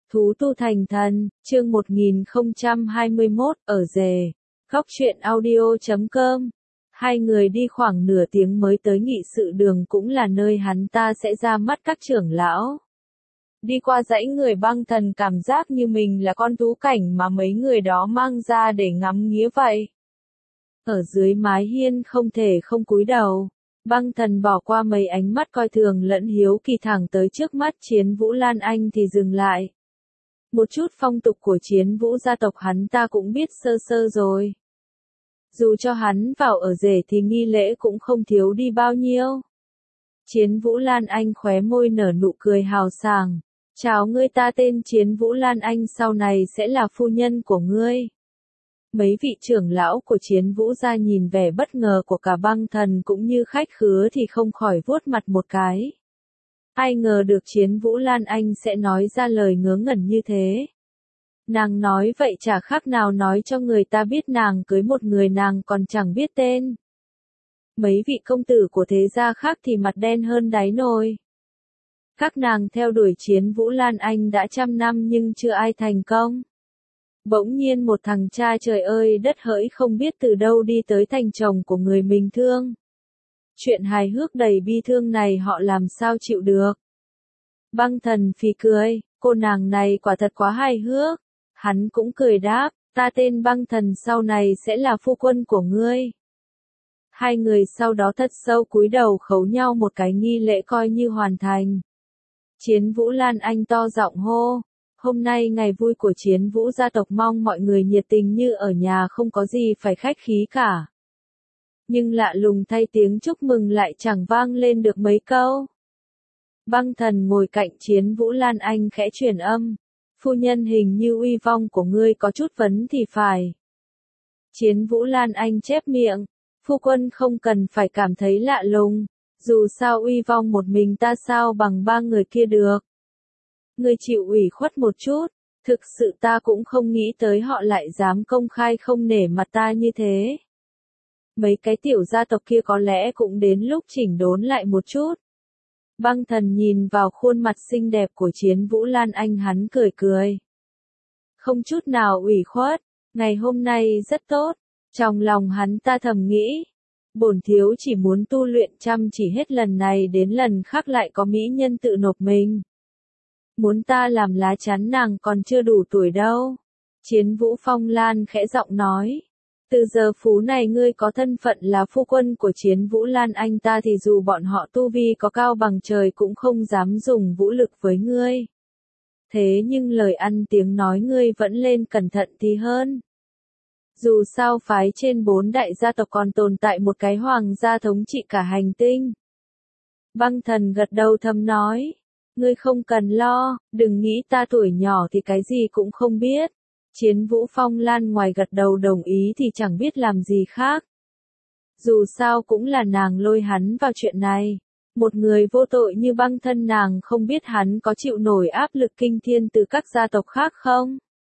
Thú tu thành thần, chương 1021, ở rề. Góc truyện audio.com. Hai người đi khoảng nửa tiếng mới tới nghị sự đường, cũng là nơi hắn ta sẽ ra mắt các trưởng lão. Đi qua dãy người băng thần, cảm giác như mình là con thú cảnh mà mấy người đó mang ra để ngắm nghía vậy. Ở dưới mái hiên không thể không cúi đầu. Băng thần bỏ qua mấy ánh mắt coi thường lẫn hiếu kỳ, thẳng tới trước mắt Chiến Vũ Lan Anh thì dừng lại. Một chút phong tục của Chiến Vũ gia tộc hắn ta cũng biết sơ sơ rồi. Dù cho hắn vào ở rể thì nghi lễ cũng không thiếu đi bao nhiêu. Chiến Vũ Lan Anh khóe môi nở nụ cười hào sảng. Chào ngươi, ta tên Chiến Vũ Lan Anh, sau này sẽ là phu nhân của ngươi. Mấy vị trưởng lão của Chiến Vũ gia nhìn vẻ bất ngờ của cả băng thần cũng như khách khứa thì không khỏi vuốt mặt một cái. Ai ngờ được Chiến Vũ Lan Anh sẽ nói ra lời ngớ ngẩn như thế. Nàng nói vậy chả khác nào nói cho người ta biết nàng cưới một người nàng còn chẳng biết tên. Mấy vị công tử của thế gia khác thì mặt đen hơn đáy nồi. Các nàng theo đuổi Chiến Vũ Lan Anh đã trăm năm nhưng chưa ai thành công. Bỗng nhiên một thằng cha trời ơi đất hỡi không biết từ đâu đi tới thành chồng của người mình thương. Chuyện hài hước đầy bi thương này họ làm sao chịu được. Băng thần phì cười, cô nàng này quả thật quá hài hước. Hắn cũng cười đáp, ta tên băng thần, sau này sẽ là phu quân của ngươi. Hai người sau đó thật sâu cúi đầu khấu nhau một cái, nghi lễ coi như hoàn thành. Chiến Vũ Lan Anh to giọng hô, hôm nay ngày vui của Chiến Vũ gia tộc, mong mọi người nhiệt tình như ở nhà, không có gì phải khách khí cả. Nhưng lạ lùng thay, tiếng chúc mừng lại chẳng vang lên được mấy câu. Băng thần ngồi cạnh Chiến Vũ Lan Anh khẽ truyền âm, phu nhân hình như uy vong của ngươi có chút vấn thì phải. Chiến Vũ Lan Anh chép miệng, phu quân không cần phải cảm thấy lạ lùng, dù sao uy vong một mình ta sao bằng ba người kia được. Ngươi chịu ủy khuất một chút, thực sự ta cũng không nghĩ tới họ lại dám công khai không nể mặt ta như thế. Mấy cái tiểu gia tộc kia có lẽ cũng đến lúc chỉnh đốn lại một chút. Băng thần nhìn vào khuôn mặt xinh đẹp của Chiến Vũ Lan Anh, hắn cười cười. Không chút nào ủy khuất, ngày hôm nay rất tốt. Trong lòng hắn ta thầm nghĩ, bổn thiếu chỉ muốn tu luyện chăm chỉ hết lần này đến lần khác lại có mỹ nhân tự nộp mình. Muốn ta làm lá chắn nàng còn chưa đủ tuổi đâu. Chiến Vũ Phong Lan khẽ giọng nói. Từ giờ phú này ngươi có thân phận là phu quân của Chiến Vũ Lan Anh ta thì dù bọn họ tu vi có cao bằng trời cũng không dám dùng vũ lực với ngươi. Thế nhưng lời ăn tiếng nói ngươi vẫn lên cẩn thận thì hơn. Dù sao phái trên 4 đại gia tộc còn tồn tại một cái hoàng gia thống trị cả hành tinh. Băng thần gật đầu thầm nói. Ngươi không cần lo, đừng nghĩ ta tuổi nhỏ thì cái gì cũng không biết. Chiến Vũ Phong Lan ngoài gật đầu đồng ý thì chẳng biết làm gì khác. Dù sao cũng là nàng lôi hắn vào chuyện này. Một người vô tội như băng thân, nàng không biết hắn có chịu nổi áp lực kinh thiên từ các gia tộc khác không?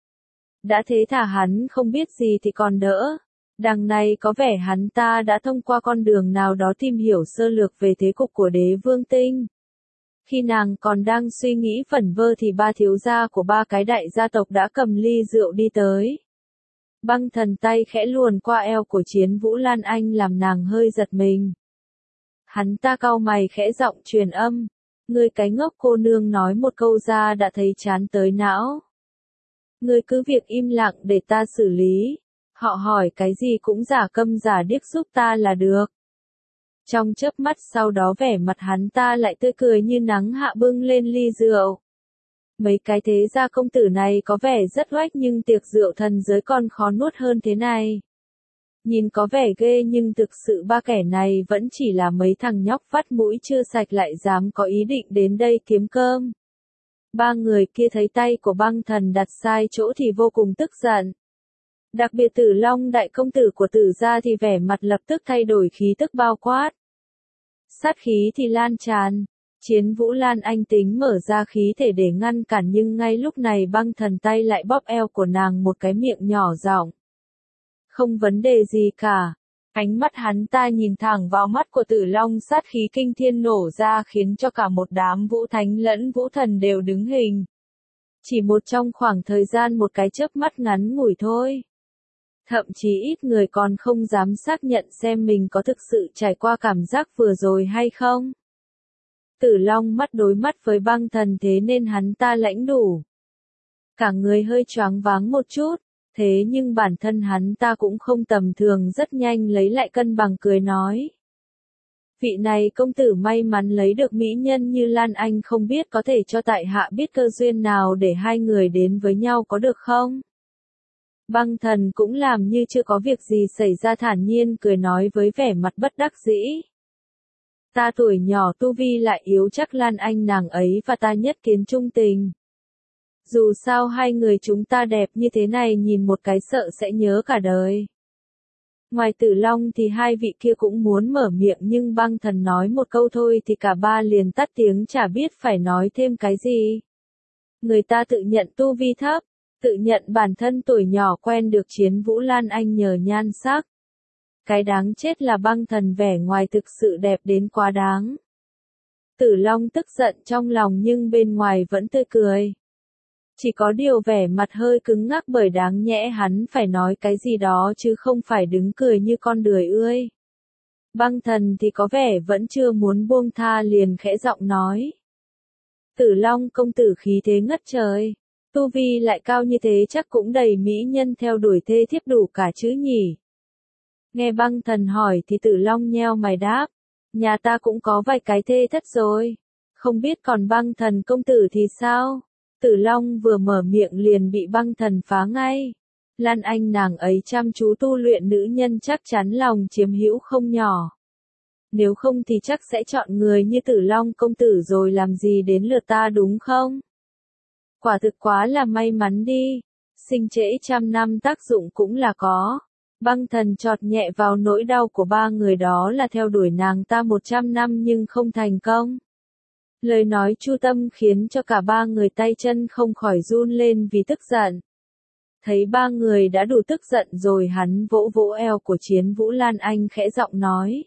Đã thế thả hắn không biết gì thì còn đỡ. Đằng này có vẻ hắn ta đã thông qua con đường nào đó tìm hiểu sơ lược về thế cục của Đế Vương Tinh. Khi nàng còn đang suy nghĩ vẩn vơ thì ba thiếu gia của ba cái đại gia tộc đã cầm ly rượu đi tới. Băng thần tay khẽ luồn qua eo của Chiến Vũ Lan Anh làm nàng hơi giật mình. Hắn ta cau mày khẽ giọng truyền âm. Ngươi cái ngốc cô nương, nói một câu ra đã thấy chán tới não. Ngươi cứ việc im lặng để ta xử lý. Họ hỏi cái gì cũng giả câm giả điếc giúp ta là được. Trong chớp mắt sau đó vẻ mặt hắn ta lại tươi cười như nắng hạ, bưng lên ly rượu. Mấy cái thế gia công tử này có vẻ rất oách nhưng tiệc rượu thần giới còn khó nuốt hơn thế này. Nhìn có vẻ ghê nhưng thực sự ba kẻ này vẫn chỉ là mấy thằng nhóc vắt mũi chưa sạch lại dám có ý định đến đây kiếm cơm. Ba người kia thấy tay của băng thần đặt sai chỗ thì vô cùng tức giận. Đặc biệt Tử Long đại công tử của Tử gia thì vẻ mặt lập tức thay đổi, khí tức bao quát. Sát khí thì lan tràn. Chiến Vũ Lan Anh tính mở ra khí thể để ngăn cản nhưng ngay lúc này băng thần tay lại bóp eo của nàng một cái, miệng nhỏ giọng. Không vấn đề gì cả. Ánh mắt hắn ta nhìn thẳng vào mắt của Tử Long, sát khí kinh thiên nổ ra khiến cho cả một đám vũ thánh lẫn vũ thần đều đứng hình. Chỉ một trong khoảng thời gian một cái chớp mắt ngắn ngủi thôi. Thậm chí ít người còn không dám xác nhận xem mình có thực sự trải qua cảm giác vừa rồi hay không. Tử Long mắt đối mắt với Băng Thần thế nên hắn ta lãnh đủ. Cả người hơi choáng váng một chút, thế nhưng bản thân hắn ta cũng không tầm thường, rất nhanh lấy lại cân bằng cười nói. Vị này công tử may mắn lấy được mỹ nhân như Lan Anh, không biết có thể cho tại hạ biết cơ duyên nào để hai người đến với nhau có được không? Băng Thần cũng làm như chưa có việc gì xảy ra, thản nhiên cười nói với vẻ mặt bất đắc dĩ. Ta tuổi nhỏ tu vi lại yếu, chắc Lan Anh nàng ấy và ta nhất kiến chung tình. Dù sao hai người chúng ta đẹp như thế này, nhìn một cái sợ sẽ nhớ cả đời. Ngoài Tử Long thì hai vị kia cũng muốn mở miệng, nhưng Băng Thần nói một câu thôi thì cả ba liền tắt tiếng, chả biết phải nói thêm cái gì. Người ta tự nhận tu vi thấp, tự nhận bản thân tuổi nhỏ quen được Chiến Vũ Lan Anh nhờ nhan sắc. Cái đáng chết là Băng Thần vẻ ngoài thực sự đẹp đến quá đáng. Tử Long tức giận trong lòng nhưng bên ngoài vẫn tươi cười. Chỉ có điều vẻ mặt hơi cứng ngắc, bởi đáng nhẽ hắn phải nói cái gì đó chứ không phải đứng cười như con đười ươi. Băng Thần thì có vẻ vẫn chưa muốn buông tha, liền khẽ giọng nói. Tử Long công tử khí thế ngất trời, tu vi lại cao như thế, chắc cũng đầy mỹ nhân theo đuổi thê thiếp đủ cả chứ nhỉ? Nghe Băng Thần hỏi thì Tử Long nheo mày đáp. Nhà ta cũng có vài cái thê thất rồi. Không biết còn Băng Thần công tử thì sao? Tử Long vừa mở miệng liền bị Băng Thần phá ngay. Lan Anh nàng ấy chăm chú tu luyện, nữ nhân chắc chắn lòng chiếm hữu không nhỏ. Nếu không thì chắc sẽ chọn người như Tử Long công tử rồi, làm gì đến lượt ta đúng không? Quả thực quá là may mắn đi. Sinh trễ trăm năm tác dụng cũng là có. Băng Thần chọt nhẹ vào nỗi đau của ba người, đó là theo đuổi nàng ta 100 năm nhưng không thành công. Lời nói chu tâm khiến cho cả ba người tay chân không khỏi run lên vì tức giận. Thấy ba người đã đủ tức giận rồi, hắn vỗ vỗ eo của Chiến Vũ Lan Anh khẽ giọng nói.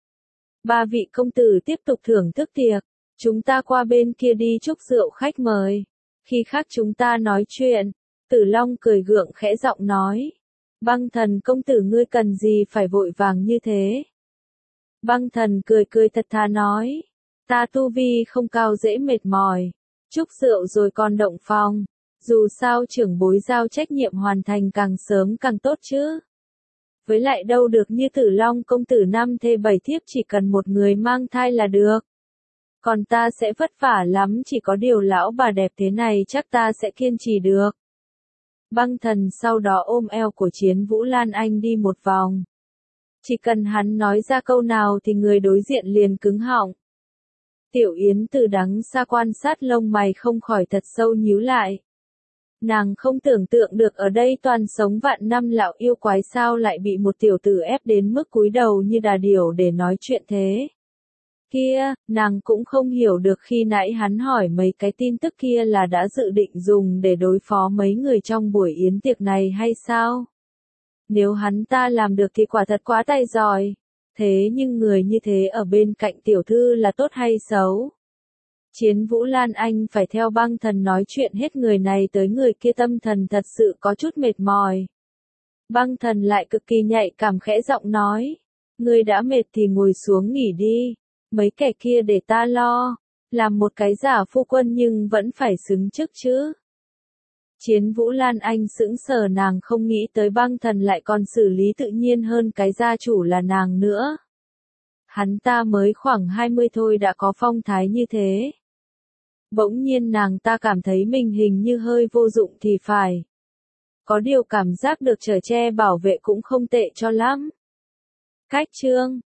Ba vị công tử tiếp tục thưởng thức tiệc, chúng ta qua bên kia đi chúc rượu khách mời. Khi khác chúng ta nói chuyện. Tử Long cười gượng khẽ giọng nói. Băng Thần công tử ngươi cần gì phải vội vàng như thế? Băng Thần cười cười thật thà nói. Ta tu vi không cao, dễ mệt mỏi. Chúc rượu rồi còn động phòng. Dù sao trưởng bối giao trách nhiệm hoàn thành càng sớm càng tốt chứ. Với lại đâu được như Tử Long công tử 5 thê 7 thiếp, chỉ cần một người mang thai là được. Còn ta sẽ vất vả lắm, chỉ có điều lão bà đẹp thế này chắc ta sẽ kiên trì được. Băng Thần sau đó ôm eo của Chiến Vũ Lan Anh đi một vòng. Chỉ cần hắn nói ra câu nào thì người đối diện liền cứng họng. Tiểu Yến từ đằng xa quan sát, lông mày không khỏi thật sâu nhíu lại. Nàng không tưởng tượng được ở đây toàn sống vạn năm lão yêu quái sao lại bị một tiểu tử ép đến mức cúi đầu như đà điểu để nói chuyện thế. Kia, nàng cũng không hiểu được khi nãy hắn hỏi mấy cái tin tức kia là đã dự định dùng để đối phó mấy người trong buổi yến tiệc này hay sao? Nếu hắn ta làm được thì quả thật quá tài giỏi. Thế nhưng người như thế ở bên cạnh tiểu thư là tốt hay xấu? Chiến Vũ Lan Anh phải theo Băng Thần nói chuyện hết người này tới người kia, tâm thần thật sự có chút mệt mỏi. Băng Thần lại cực kỳ nhạy cảm khẽ giọng nói. Ngươi đã mệt thì ngồi xuống nghỉ đi. Mấy kẻ kia để ta lo. Làm một cái giả phu quân nhưng vẫn phải xứng chức chứ. Chiến Vũ Lan Anh sững sờ, nàng không nghĩ tới Băng Thần lại còn xử lý tự nhiên hơn cái gia chủ là nàng nữa. Hắn ta mới khoảng 20 thôi đã có phong thái như thế. Bỗng nhiên nàng ta cảm thấy mình hình như hơi vô dụng thì phải. Có điều cảm giác được chở che bảo vệ cũng không tệ cho lắm. Cách chương